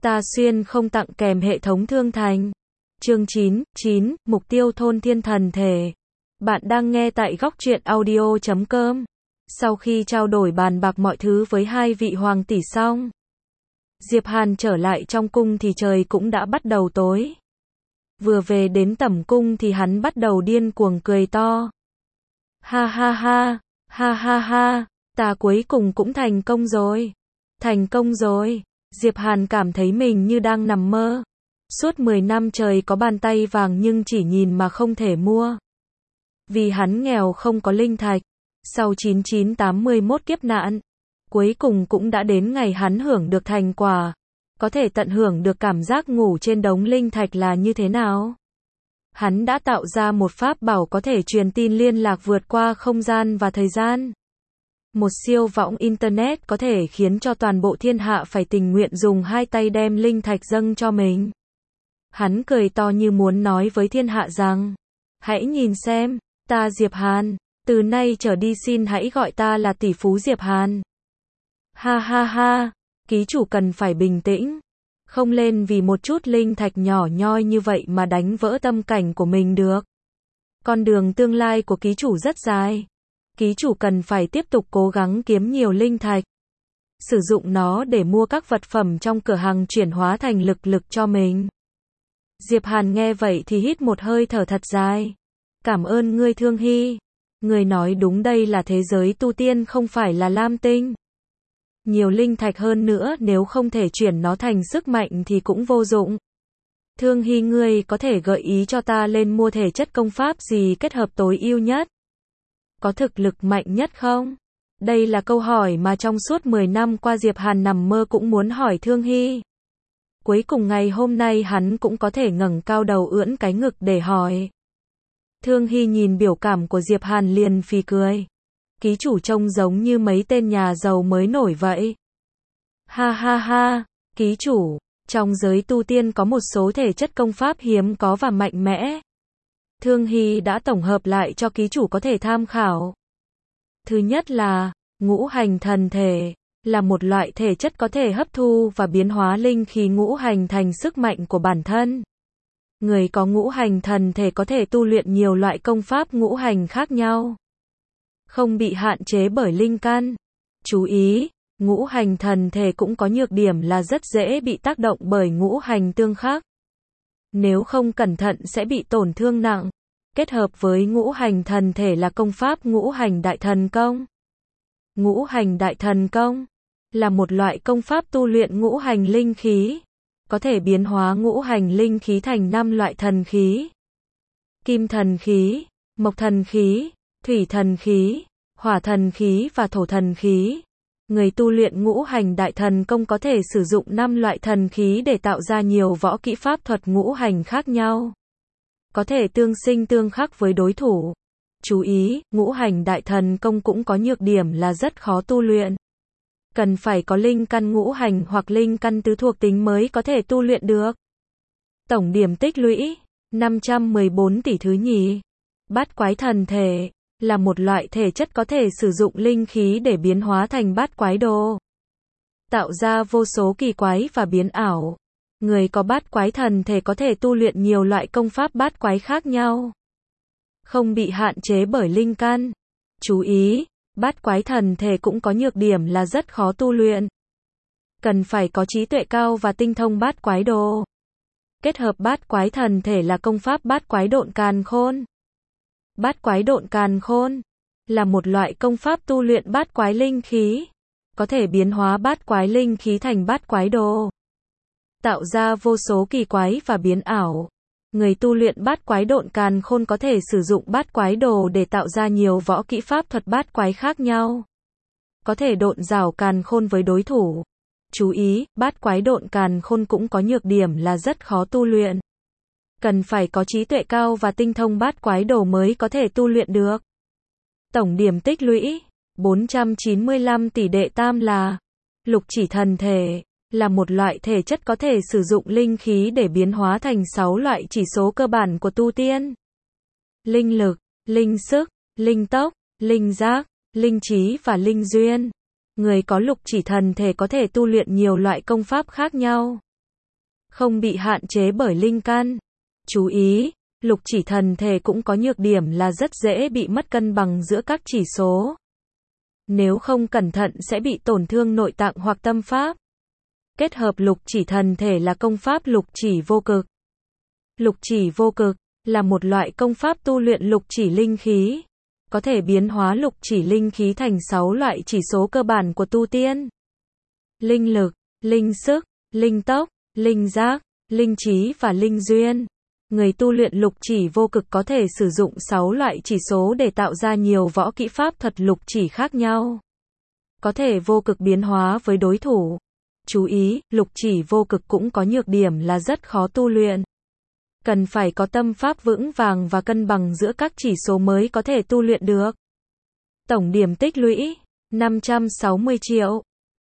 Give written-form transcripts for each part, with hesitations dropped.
Ta xuyên không tặng kèm hệ thống thương thành. Chương 9, Mục tiêu thôn thiên thần thể. Bạn đang nghe tại góc truyện audio.com. Sau khi trao đổi bàn bạc mọi thứ với hai vị hoàng tỷ xong, Diệp Hàn trở lại trong cung thì trời cũng đã bắt đầu tối. Vừa về đến tẩm cung thì hắn bắt đầu điên cuồng cười to. Ha ha ha, ha ha ha, ta cuối cùng cũng thành công rồi. Thành công rồi. Diệp Hàn cảm thấy mình như đang nằm mơ. Suốt 10 năm trời có bàn tay vàng nhưng chỉ nhìn mà không thể mua. Vì hắn nghèo không có linh thạch. Sau 9981 kiếp nạn, cuối cùng cũng đã đến ngày hắn hưởng được thành quả. Có thể tận hưởng được cảm giác ngủ trên đống linh thạch là như thế nào. Hắn đã tạo ra một pháp bảo có thể truyền tin liên lạc vượt qua không gian và thời gian. Một siêu võng Internet có thể khiến cho toàn bộ thiên hạ phải tình nguyện dùng hai tay đem linh thạch dâng cho mình. Hắn cười to như muốn nói với thiên hạ rằng, hãy nhìn xem, ta Diệp Hàn, từ nay trở đi xin hãy gọi ta là tỷ phú Diệp Hàn. Ha ha ha, ký chủ cần phải bình tĩnh. Không lên vì một chút linh thạch nhỏ nhoi như vậy mà đánh vỡ tâm cảnh của mình được. Con đường tương lai của ký chủ rất dài. Ký chủ cần phải tiếp tục cố gắng kiếm nhiều linh thạch. Sử dụng nó để mua các vật phẩm trong cửa hàng chuyển hóa thành lực cho mình. Diệp Hàn nghe vậy thì hít một hơi thở thật dài. Cảm ơn ngươi Thương Hy. Ngươi nói đúng, đây là thế giới tu tiên không phải là Lam Tinh. Nhiều linh thạch hơn nữa nếu không thể chuyển nó thành sức mạnh thì cũng vô dụng. Thương Hy, ngươi có thể gợi ý cho ta lên mua thể chất công pháp gì kết hợp tối ưu nhất? Có thực lực mạnh nhất không? Đây là câu hỏi mà trong suốt 10 năm qua Diệp Hàn nằm mơ cũng muốn hỏi Thương Hy. Cuối cùng ngày hôm nay hắn cũng có thể ngẩng cao đầu ưỡn cái ngực để hỏi. Thương Hy nhìn biểu cảm của Diệp Hàn liền phì cười. Ký chủ trông giống như mấy tên nhà giàu mới nổi vậy. Ha ha ha, ký chủ, trong giới tu tiên có một số thể chất công pháp hiếm có và mạnh mẽ. Thương Hy đã tổng hợp lại cho ký chủ có thể tham khảo. Thứ nhất là, ngũ hành thần thể, là một loại thể chất có thể hấp thu và biến hóa linh khí ngũ hành thành sức mạnh của bản thân. Người có ngũ hành thần thể có thể tu luyện nhiều loại công pháp ngũ hành khác nhau. Không bị hạn chế bởi linh căn. Chú ý, ngũ hành thần thể cũng có nhược điểm là rất dễ bị tác động bởi ngũ hành tương khắc. Nếu không cẩn thận sẽ bị tổn thương nặng. Kết hợp với ngũ hành thần thể là công pháp ngũ hành đại thần công. Ngũ hành đại thần công là một loại công pháp tu luyện ngũ hành linh khí, có thể biến hóa ngũ hành linh khí thành 5 loại thần khí. Kim thần khí, mộc thần khí, thủy thần khí, hỏa thần khí và thổ thần khí. Người tu luyện ngũ hành đại thần công có thể sử dụng 5 loại thần khí để tạo ra nhiều võ kỹ pháp thuật ngũ hành khác nhau. Có thể tương sinh tương khắc với đối thủ. Chú ý, ngũ hành đại thần công cũng có nhược điểm là rất khó tu luyện. Cần phải có linh căn ngũ hành hoặc linh căn tứ thuộc tính mới có thể tu luyện được. Tổng điểm tích lũy 514 tỷ thứ nhì. Bát quái thần thể là một loại thể chất có thể sử dụng linh khí để biến hóa thành bát quái đồ, tạo ra vô số kỳ quái và biến ảo. Người có bát quái thần thể có thể tu luyện nhiều loại công pháp bát quái khác nhau, không bị hạn chế bởi linh căn. Chú ý, bát quái thần thể cũng có nhược điểm là rất khó tu luyện. Cần phải có trí tuệ cao và tinh thông bát quái đồ. Kết hợp bát quái thần thể là công pháp bát quái độn càn khôn. Bát quái độn càn khôn là một loại công pháp tu luyện bát quái linh khí, có thể biến hóa bát quái linh khí thành bát quái đồ, tạo ra vô số kỳ quái và biến ảo. Người tu luyện bát quái độn càn khôn có thể sử dụng bát quái đồ để tạo ra nhiều võ kỹ pháp thuật bát quái khác nhau. Có thể độn giảo càn khôn với đối thủ. Chú ý, bát quái độn càn khôn cũng có nhược điểm là rất khó tu luyện. Cần phải có trí tuệ cao và tinh thông bát quái đồ mới có thể tu luyện được. Tổng điểm tích lũy 495 tỷ đệ tam là lục chỉ thần thể, là một loại thể chất có thể sử dụng linh khí để biến hóa thành 6 loại chỉ số cơ bản của tu tiên. Linh lực, linh sức, linh tốc, linh giác, linh trí và linh duyên. Người có lục chỉ thần thể có thể tu luyện nhiều loại công pháp khác nhau. không bị hạn chế bởi linh căn. Chú ý, lục chỉ thần thể cũng có nhược điểm là rất dễ bị mất cân bằng giữa các chỉ số. Nếu không cẩn thận sẽ bị tổn thương nội tạng hoặc tâm pháp. Kết hợp lục chỉ thần thể là công pháp lục chỉ vô cực. Lục chỉ vô cực là một loại công pháp tu luyện lục chỉ linh khí, có thể biến hóa lục chỉ linh khí thành 6 loại chỉ số cơ bản của tu tiên. Linh lực, linh sức, linh tốc, linh giác, linh trí và linh duyên. Người tu luyện lục chỉ vô cực có thể sử dụng 6 loại chỉ số để tạo ra nhiều võ kỹ pháp thuật lục chỉ khác nhau. Có thể vô cực biến hóa với đối thủ. Chú ý, lục chỉ vô cực cũng có nhược điểm là rất khó tu luyện. Cần phải có tâm pháp vững vàng và cân bằng giữa các chỉ số mới có thể tu luyện được. Tổng điểm tích lũy 560 triệu.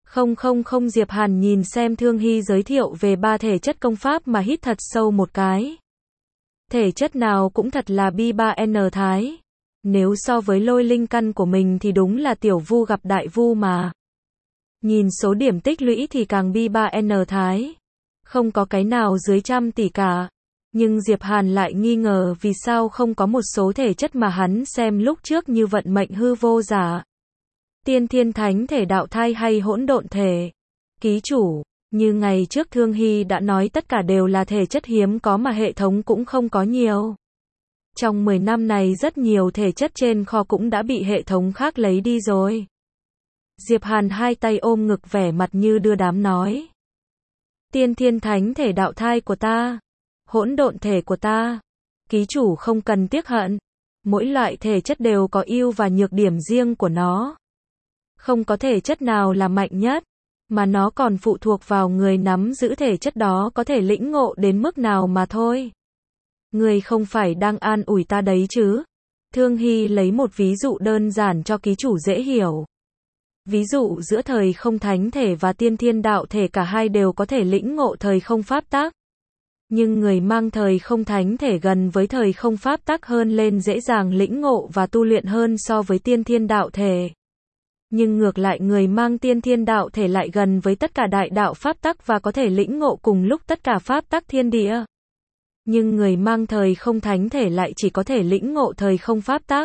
Diệp Hàn nhìn xem Thương Hy giới thiệu về 3 thể chất công pháp mà hít thật sâu một cái. Thể chất nào cũng thật là bi3N thái. Nếu so với lôi linh căn của mình thì đúng là tiểu vu gặp đại vu mà. Nhìn số điểm tích lũy thì càng bi3N thái. Không có cái nào dưới 100 tỷ cả. Nhưng Diệp Hàn lại nghi ngờ vì sao không có một số thể chất mà hắn xem lúc trước như vận mệnh hư vô giả, tiên thiên thánh thể đạo thai hay hỗn độn thể. Ký chủ, như ngày trước Thương Hy đã nói tất cả đều là thể chất hiếm có mà hệ thống cũng không có nhiều. Trong 10 năm này rất nhiều thể chất trên kho cũng đã bị hệ thống khác lấy đi rồi. Diệp Hàn hai tay ôm ngực vẻ mặt như đưa đám nói. Tiên thiên thánh thể đạo thai của ta. Hỗn độn thể của ta. Ký chủ không cần tiếc hận. Mỗi loại thể chất đều có ưu và nhược điểm riêng của nó. Không có thể chất nào là mạnh nhất, mà nó còn phụ thuộc vào người nắm giữ thể chất đó có thể lĩnh ngộ đến mức nào mà thôi. Người không phải đang an ủi ta đấy chứ? Thương Hy lấy một ví dụ đơn giản cho ký chủ dễ hiểu. Ví dụ giữa thời không thánh thể và tiên thiên đạo thể cả hai đều có thể lĩnh ngộ thời không pháp tắc. Nhưng người mang thời không thánh thể gần với thời không pháp tắc hơn lên dễ dàng lĩnh ngộ và tu luyện hơn so với tiên thiên đạo thể. Nhưng ngược lại người mang tiên thiên đạo thể lại gần với tất cả đại đạo pháp tắc và có thể lĩnh ngộ cùng lúc tất cả pháp tắc thiên địa. Nhưng người mang thời không thánh thể lại chỉ có thể lĩnh ngộ thời không pháp tắc.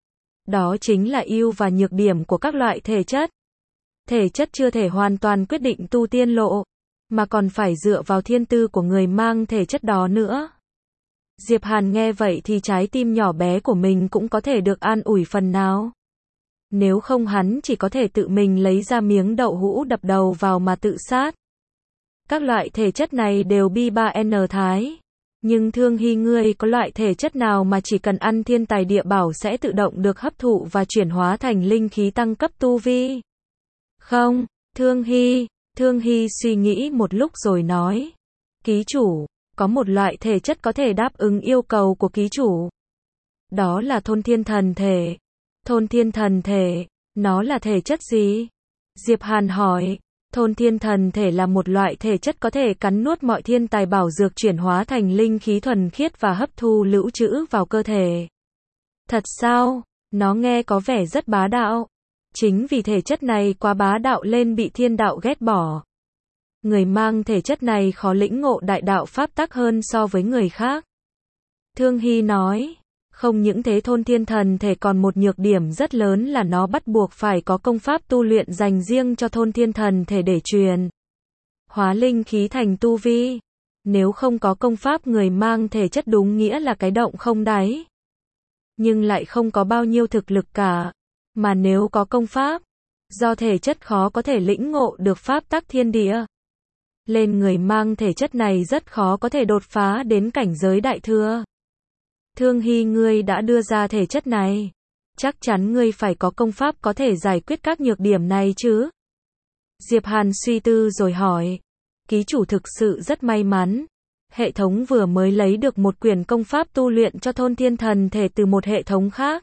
Đó chính là ưu và nhược điểm của các loại thể chất. Thể chất chưa thể hoàn toàn quyết định tu tiên lộ, mà còn phải dựa vào thiên tư của người mang thể chất đó nữa. Diệp Hàn nghe vậy thì trái tim nhỏ bé của mình cũng có thể được an ủi phần nào. Nếu không hắn chỉ có thể tự mình lấy ra miếng đậu hũ đập đầu vào mà tự sát. Các loại thể chất này đều bi3N thái. Nhưng Thương Hy ngươi có loại thể chất nào mà chỉ cần ăn thiên tài địa bảo sẽ tự động được hấp thụ và chuyển hóa thành linh khí tăng cấp tu vi? Không, Thương Hy suy nghĩ một lúc rồi nói. Ký chủ, có một loại thể chất có thể đáp ứng yêu cầu của ký chủ. Đó là thôn thiên thần thể. Thôn thiên thần thể, nó là thể chất gì? Diệp Hàn hỏi. Thôn thiên thần thể là một loại thể chất có thể cắn nuốt mọi thiên tài bảo dược chuyển hóa thành linh khí thuần khiết và hấp thu lưu trữ vào cơ thể. Thật sao? Nó nghe có vẻ rất bá đạo. Chính vì thể chất này quá bá đạo lên bị thiên đạo ghét bỏ. Người mang thể chất này khó lĩnh ngộ đại đạo pháp tắc hơn so với người khác. Thương Hy nói. Không những thế thôn thiên thần thể còn một nhược điểm rất lớn là nó bắt buộc phải có công pháp tu luyện dành riêng cho thôn thiên thần thể để truyền hóa linh khí thành tu vi. Nếu không có công pháp người mang thể chất đúng nghĩa là cái động không đáy. Nhưng lại không có bao nhiêu thực lực cả. Mà nếu có công pháp, do thể chất khó có thể lĩnh ngộ được pháp tắc thiên địa. Lên người mang thể chất này rất khó có thể đột phá đến cảnh giới đại thừa. Thương Hy ngươi đã đưa ra thể chất này. Chắc chắn ngươi phải có công pháp có thể giải quyết các nhược điểm này chứ? Diệp Hàn suy tư rồi hỏi. Ký chủ thực sự rất may mắn. Hệ thống vừa mới lấy được một quyển công pháp tu luyện cho thôn thiên thần thể từ một hệ thống khác.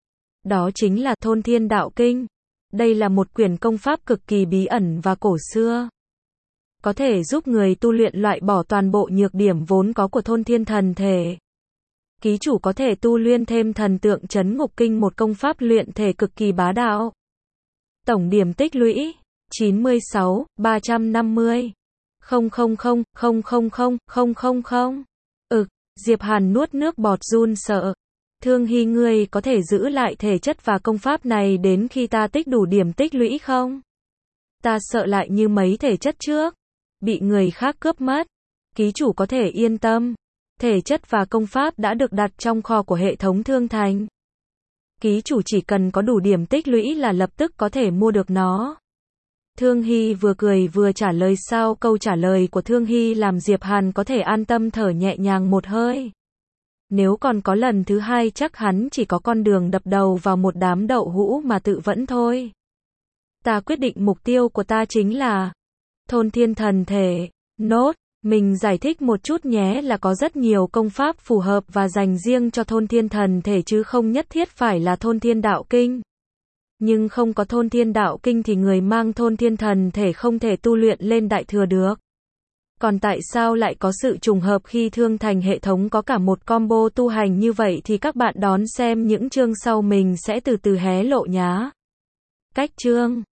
Đó chính là Thôn Thiên Đạo Kinh. Đây là một quyển công pháp cực kỳ bí ẩn và cổ xưa. Có thể giúp người tu luyện loại bỏ toàn bộ nhược điểm vốn có của thôn thiên thần thể. Ký chủ có thể tu luyện thêm thần tượng trấn ngục kinh, một công pháp luyện thể cực kỳ bá đạo. Tổng điểm tích lũy 96, 350. 0000000. Diệp Hàn nuốt nước bọt run sợ. Thương Hy, ngươi có thể giữ lại thể chất và công pháp này đến khi ta tích đủ điểm tích lũy không? Ta sợ lại như mấy thể chất trước, bị người khác cướp mất. Ký chủ có thể yên tâm. Thể chất và công pháp đã được đặt trong kho của hệ thống Thương Thành. Ký chủ chỉ cần có đủ điểm tích lũy là lập tức có thể mua được nó. Thương Hy vừa cười vừa trả lời. Sau câu trả lời của Thương Hy làm Diệp Hàn có thể an tâm thở nhẹ nhàng một hơi. Nếu còn có lần thứ hai chắc hắn chỉ có con đường đập đầu vào một đám đậu hũ mà tự vẫn thôi. Ta quyết định mục tiêu của ta chính là thôn thiên thần thể. Nốt, mình giải thích một chút nhé, là có rất nhiều công pháp phù hợp và dành riêng cho thôn thiên thần thể chứ không nhất thiết phải là thôn thiên đạo kinh. Nhưng không có thôn thiên đạo kinh thì người mang thôn thiên thần thể không thể tu luyện lên đại thừa được. Còn tại sao lại có sự trùng hợp khi Thương Thành hệ thống có cả một combo tu hành như vậy thì các bạn đón xem những chương sau mình sẽ từ từ hé lộ nhá. Cách chương